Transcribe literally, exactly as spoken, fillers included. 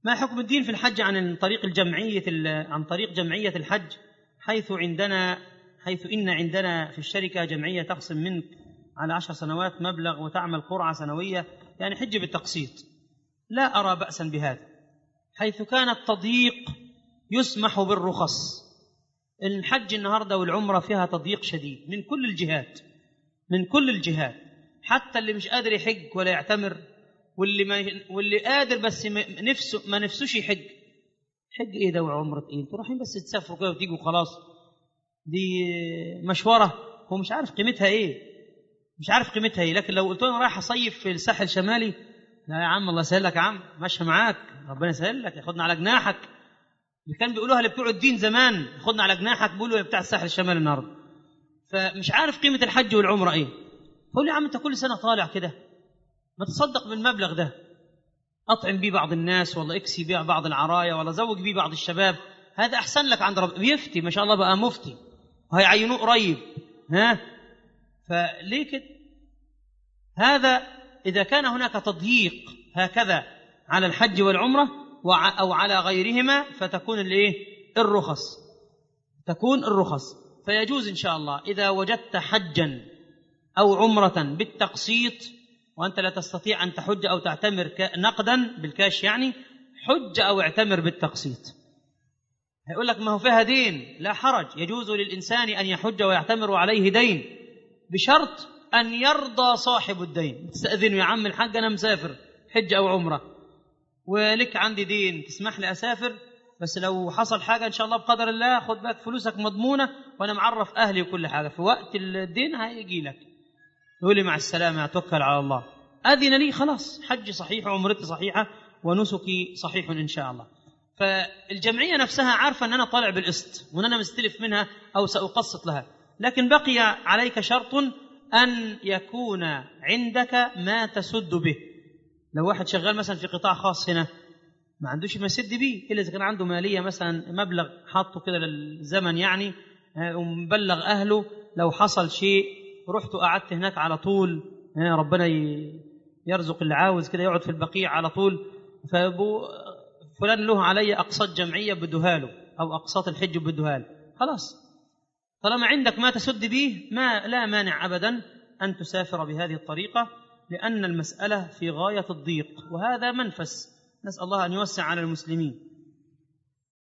ما حكم الدين في الحج عن طريق الجمعية عن طريق جمعية الحج، حيث عندنا حيث إن عندنا في الشركة جمعية تقسم منك على عشر سنوات مبلغ وتعمل قرعة سنوية، يعني حج بالتقسيط. لا أرى بأسا بهذا، حيث كان التضييق يسمح بالرخص. الحج النهاردة والعمرة فيها تضييق شديد من كل الجهات، من كل الجهات، حتى اللي مش قادر يحج ولا يعتمر، واللي ما واللي قادر بس نفسه ما نفسوش يحج. حج ايه ده وعمرة ايه؟ انتوا رايحين بس تسافروا كده وتيجوا خلاص، دي مشوره هو مش عارف قيمتها ايه، مش عارف قيمتها ايه. لكن لو قلت له انا رايح اصيف في الساحل الشمالي، لا يا عم الله يسهل لك يا عم، ماشي معاك، ربنا يسهل لك، ياخدنا على جناحك. اللي كان بيقولوها اللي بتوع الدين زمان، ياخدنا على جناحك، بيقولوا بتاع الساحل الشمالي النهارده. فمش عارف قيمه الحج والعمره ايه. قول يا عم انت كل سنه طالع كده، ما تصدق بالمبلغ ده، اطعم بيه بعض الناس، ولا اكسي بيه بعض العرايا، ولا زوج بيه بعض الشباب، هذا احسن لك عند رب. بيفتي ما شاء الله بقى مفتي وهيعينوه قريب، ها؟ فليه كده؟ هذا اذا كان هناك تضييق هكذا على الحج والعمره او على غيرهما، فتكون الايه؟ الرخص، تكون الرخص. فيجوز ان شاء الله اذا وجدت حجا او عمره بالتقسيط وأنت لا تستطيع أن تحج أو تعتمر نقدا بالكاش، يعني حج أو اعتمر بالتقسيط. هيقول لك ما هو فيها دين، لا حرج، يجوز للإنسان أن يحج ويعتمر وعليه دين، بشرط أن يرضى صاحب الدين. تستأذنه يا عم الحاج أنا مسافر حج أو عمرة ولك عندي دين، تسمح لي أسافر، بس لو حصل حاجة إن شاء الله بقدر الله خد بالك فلوسك مضمونة، وأنا معرف أهلي وكل حاجة، في وقت الدين هيجي لك يقول لي مع السلامة أتوكل على الله، أذن لي خلاص، حج صحيح وعمرتي صحيحة ونسكي صحيح إن شاء الله. فالجمعية نفسها عارفة أن أنا طالع بالقسط وأن أنا مستلف منها أو سأقسط لها، لكن بقي عليك شرط أن يكون عندك ما تسد به. لو واحد شغال مثلا في قطاع خاص هنا ما عندوش ما يسد به إلا إذا كان عنده مالية مثلا مبلغ حاطه كده للزمن يعني، ومبلغ أهله لو حصل شيء رحت وقعدت هناك على طول، ربنا يرزق اللي عاوز كده يقعد في البقيع على طول، فابو فلان له علي أقساط جمعية بدها له أو أقساط الحج بدها له، خلاص طالما عندك ما تسد به ما لا مانع أبدا أن تسافر بهذه الطريقة، لأن المسألة في غاية الضيق، وهذا منفس، نسأل الله أن يوسع على المسلمين.